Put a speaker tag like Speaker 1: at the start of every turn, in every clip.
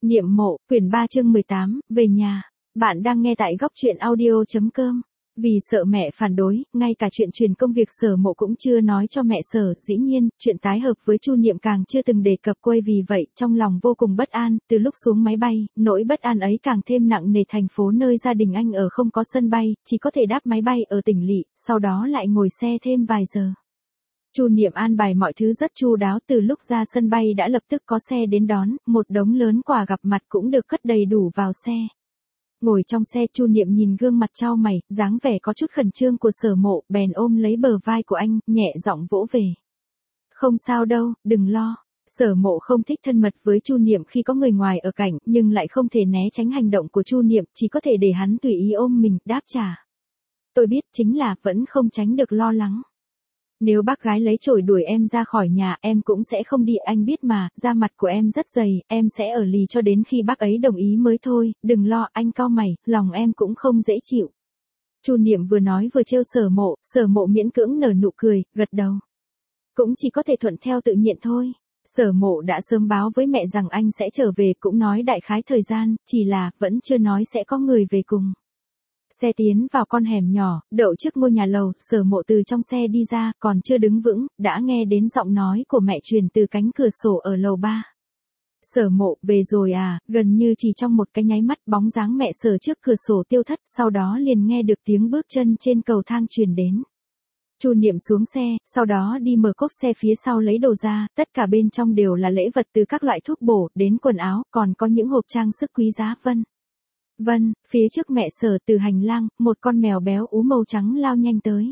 Speaker 1: Niệm mộ, quyển 3 chương 18, về nhà. Bạn đang nghe tại góc truyện audio.com. Vì sợ mẹ phản đối, ngay cả chuyện truyền công việc Sở Mộ cũng chưa nói cho mẹ Sở. Dĩ nhiên, chuyện tái hợp với Chu Niệm càng chưa từng đề cập quay, vì vậy trong lòng vô cùng bất an. Từ lúc xuống máy bay, nỗi bất an ấy càng thêm nặng nề. Thành phố nơi gia đình anh ở không có sân bay, chỉ có thể đáp máy bay ở tỉnh lỵ, sau đó lại ngồi xe thêm vài giờ. Chu Niệm an bài mọi thứ rất chu đáo, từ lúc ra sân bay đã lập tức có xe đến đón, một đống lớn quà gặp mặt cũng được cất đầy đủ vào xe. Ngồi trong xe, Chu Niệm nhìn gương mặt chau mày, dáng vẻ có chút khẩn trương của Sở Mộ, bèn ôm lấy bờ vai của anh, nhẹ giọng vỗ về. Không sao đâu, đừng lo. Sở Mộ không thích thân mật với Chu Niệm khi có người ngoài ở cạnh, nhưng lại không thể né tránh hành động của Chu Niệm, chỉ có thể để hắn tùy ý ôm mình, đáp trả. Tôi biết, chính là vẫn không tránh được lo lắng. Nếu bác gái lấy chổi đuổi em ra khỏi nhà, em cũng sẽ không đi, anh biết mà, da mặt của em rất dày, em sẽ ở lì cho đến khi bác ấy đồng ý mới thôi, đừng lo, anh cau mày, lòng em cũng không dễ chịu. Chu Niệm vừa nói vừa trêu Sở Mộ miễn cưỡng nở nụ cười, gật đầu. Cũng chỉ có thể thuận theo tự nhiên thôi. Sở Mộ đã sớm báo với mẹ rằng anh sẽ trở về, cũng nói đại khái thời gian, chỉ là vẫn chưa nói sẽ có người về cùng. Xe tiến vào con hẻm nhỏ, đậu trước ngôi nhà lầu, Sở Mộ từ trong xe đi ra, còn chưa đứng vững, đã nghe đến giọng nói của mẹ truyền từ cánh cửa sổ ở lầu 3. Sở Mộ, về rồi à? Gần như chỉ trong một cái nháy mắt, bóng dáng mẹ Sở trước cửa sổ tiêu thất, sau đó liền nghe được tiếng bước chân trên cầu thang truyền đến. Chu Niệm xuống xe, sau đó đi mở cốp xe phía sau lấy đồ ra, tất cả bên trong đều là lễ vật, từ các loại thuốc bổ đến quần áo, còn có những hộp trang sức quý giá. Vân, phía trước mẹ Sở, từ hành lang, một con mèo béo ú màu trắng lao nhanh tới.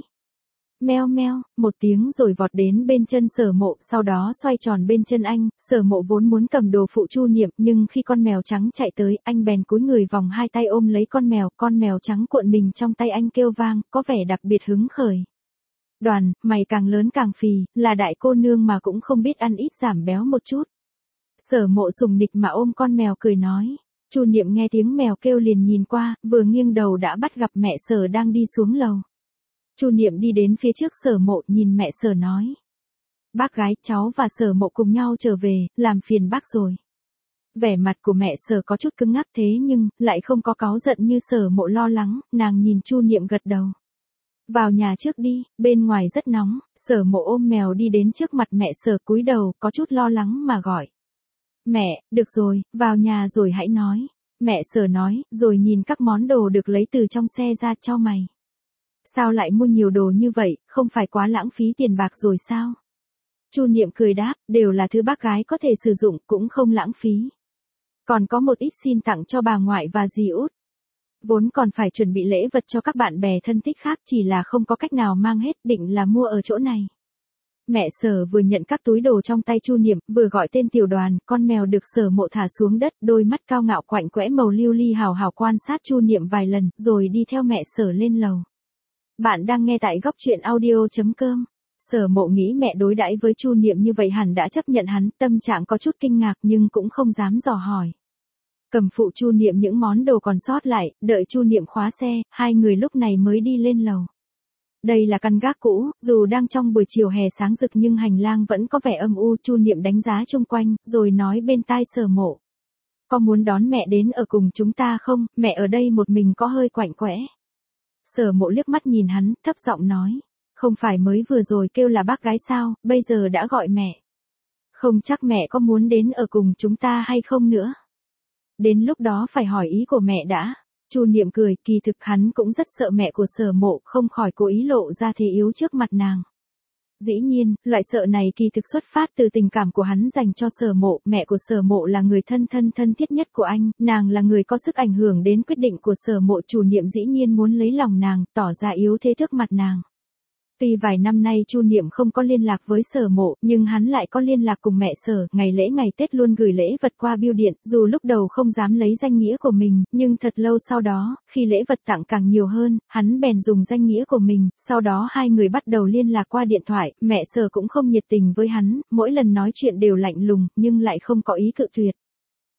Speaker 1: Meo meo, một tiếng rồi vọt đến bên chân Sở Mộ, sau đó xoay tròn bên chân anh. Sở Mộ vốn muốn cầm đồ phụ Chu Niệm, nhưng khi con mèo trắng chạy tới, anh bèn cúi người vòng hai tay ôm lấy con mèo trắng cuộn mình trong tay anh kêu vang, có vẻ đặc biệt hứng khởi. Đoàn, mày càng lớn càng phì, là đại cô nương mà cũng không biết ăn ít giảm béo một chút. Sở Mộ sùng nịch mà ôm con mèo cười nói. Chu Niệm nghe tiếng mèo kêu liền nhìn qua, vừa nghiêng đầu đã bắt gặp mẹ Sở đang đi xuống lầu. Chu Niệm đi đến phía trước Sở Mộ, nhìn mẹ Sở nói. Bác gái, cháu và Sở Mộ cùng nhau trở về, làm phiền bác rồi. Vẻ mặt của mẹ Sở có chút cứng ngắc, thế nhưng lại không có cáu giận như Sở Mộ lo lắng, nàng nhìn Chu Niệm gật đầu. Vào nhà trước đi, bên ngoài rất nóng. Sở Mộ ôm mèo đi đến trước mặt mẹ Sở, cúi đầu, có chút lo lắng mà gọi. Mẹ, được rồi, vào nhà rồi hãy nói. Mẹ Sở nói, rồi nhìn các món đồ được lấy từ trong xe ra, chau mày. Sao lại mua nhiều đồ như vậy, không phải quá lãng phí tiền bạc rồi sao? Chu Niệm cười đáp, đều là thứ bác gái có thể sử dụng, cũng không lãng phí. Còn có một ít xin tặng cho bà ngoại và dì út. Vốn còn phải chuẩn bị lễ vật cho các bạn bè thân thích khác, chỉ là không có cách nào mang hết, định là mua ở chỗ này. Mẹ Sở vừa nhận các túi đồ trong tay Chu Niệm, vừa gọi tên Tiểu Đoàn, con mèo được Sở Mộ thả xuống đất, đôi mắt cao ngạo quạnh quẽ màu lưu ly hào hào quan sát Chu Niệm vài lần, rồi đi theo mẹ Sở lên lầu. Bạn đang nghe tại góc truyện audio.com. Sở Mộ nghĩ mẹ đối đãi với Chu Niệm như vậy hẳn đã chấp nhận hắn, tâm trạng có chút kinh ngạc nhưng cũng không dám dò hỏi. Cầm phụ Chu Niệm những món đồ còn sót lại, đợi Chu Niệm khóa xe, hai người lúc này mới đi lên lầu. Đây là căn gác cũ, dù đang trong buổi chiều hè sáng rực nhưng hành lang vẫn có vẻ âm u. Chu Niệm đánh giá xung quanh, rồi nói bên tai Sở Mộ. Có muốn đón mẹ đến ở cùng chúng ta không, mẹ ở đây một mình có hơi quạnh quẽ. Sở Mộ liếc mắt nhìn hắn, thấp giọng nói. Không phải mới vừa rồi kêu là bác gái sao, bây giờ đã gọi mẹ. Không chắc mẹ có muốn đến ở cùng chúng ta hay không nữa. Đến lúc đó phải hỏi ý của mẹ đã. Chu Niệm cười, kỳ thực hắn cũng rất sợ mẹ của Sở Mộ, không khỏi cố ý lộ ra thế yếu trước mặt nàng. Dĩ nhiên, loại sợ này kỳ thực xuất phát từ tình cảm của hắn dành cho Sở Mộ, mẹ của Sở Mộ là người thân thiết nhất của anh, nàng là người có sức ảnh hưởng đến quyết định của Sở Mộ. Chu Niệm dĩ nhiên muốn lấy lòng nàng, tỏ ra yếu thế trước mặt nàng. Tuy vài năm nay Chu Niệm không có liên lạc với Sở Mộ, nhưng hắn lại có liên lạc cùng mẹ Sở, ngày lễ ngày Tết luôn gửi lễ vật qua bưu điện, dù lúc đầu không dám lấy danh nghĩa của mình, nhưng thật lâu sau đó, khi lễ vật tặng càng nhiều hơn, hắn bèn dùng danh nghĩa của mình, sau đó hai người bắt đầu liên lạc qua điện thoại, mẹ Sở cũng không nhiệt tình với hắn, mỗi lần nói chuyện đều lạnh lùng, nhưng lại không có ý cự tuyệt.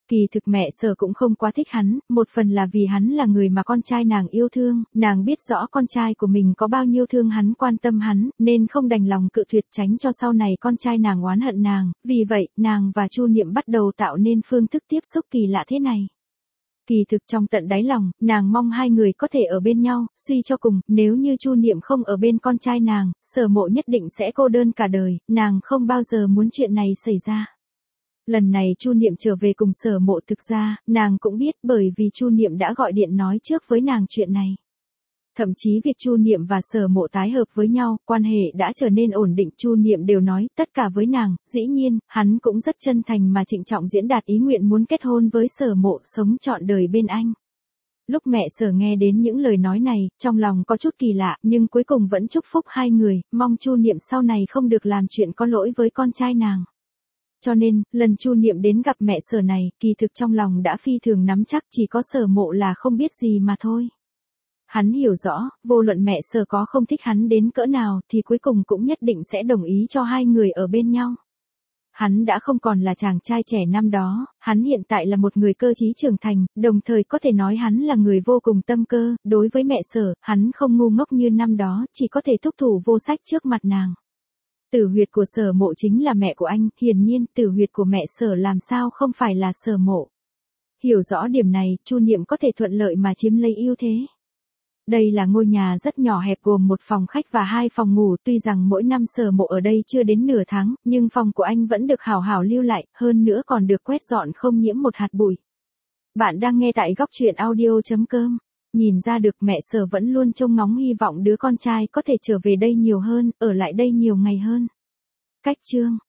Speaker 1: Kỳ thực mẹ Sở cũng không quá thích hắn, một phần là vì hắn là người mà con trai nàng yêu thương, nàng biết rõ con trai của mình có bao nhiêu thương hắn quan tâm hắn, nên không đành lòng cự tuyệt tránh cho sau này con trai nàng oán hận nàng, vì vậy, nàng và Chu Niệm bắt đầu tạo nên phương thức tiếp xúc kỳ lạ thế này. Kỳ thực trong tận đáy lòng, nàng mong hai người có thể ở bên nhau, suy cho cùng, nếu như Chu Niệm không ở bên con trai nàng, Sở Mộ nhất định sẽ cô đơn cả đời, nàng không bao giờ muốn chuyện này xảy ra. Lần này Chu Niệm trở về cùng Sở Mộ thực ra, nàng cũng biết bởi vì Chu Niệm đã gọi điện nói trước với nàng chuyện này. Thậm chí việc Chu Niệm và Sở Mộ tái hợp với nhau, quan hệ đã trở nên ổn định, Chu Niệm đều nói tất cả với nàng, dĩ nhiên, hắn cũng rất chân thành mà trịnh trọng diễn đạt ý nguyện muốn kết hôn với Sở Mộ, sống trọn đời bên anh. Lúc mẹ Sở nghe đến những lời nói này, trong lòng có chút kỳ lạ, nhưng cuối cùng vẫn chúc phúc hai người, mong Chu Niệm sau này không được làm chuyện có lỗi với con trai nàng. Cho nên, lần Chu Niệm đến gặp mẹ Sở này, kỳ thực trong lòng đã phi thường nắm chắc, chỉ có Sở Mộ là không biết gì mà thôi. Hắn hiểu rõ, vô luận mẹ Sở có không thích hắn đến cỡ nào thì cuối cùng cũng nhất định sẽ đồng ý cho hai người ở bên nhau. Hắn đã không còn là chàng trai trẻ năm đó, hắn hiện tại là một người cơ trí trưởng thành, đồng thời có thể nói hắn là người vô cùng tâm cơ, đối với mẹ Sở, hắn không ngu ngốc như năm đó, chỉ có thể thúc thủ vô sách trước mặt nàng. Tử huyệt của Sở Mộ chính là mẹ của anh, hiển nhiên, tử huyệt của mẹ Sở làm sao không phải là Sở Mộ. Hiểu rõ điểm này, Chu Niệm có thể thuận lợi mà chiếm lấy ưu thế. Đây là ngôi nhà rất nhỏ hẹp gồm một phòng khách và hai phòng ngủ, tuy rằng mỗi năm Sở Mộ ở đây chưa đến nửa tháng, nhưng phòng của anh vẫn được hảo hảo lưu lại, hơn nữa còn được quét dọn không nhiễm một hạt bụi. Bạn đang nghe tại góc truyện audio.com. Nhìn ra được mẹ Sở vẫn luôn trông ngóng hy vọng đứa con trai có thể trở về đây nhiều hơn, ở lại đây nhiều ngày hơn. Cách chương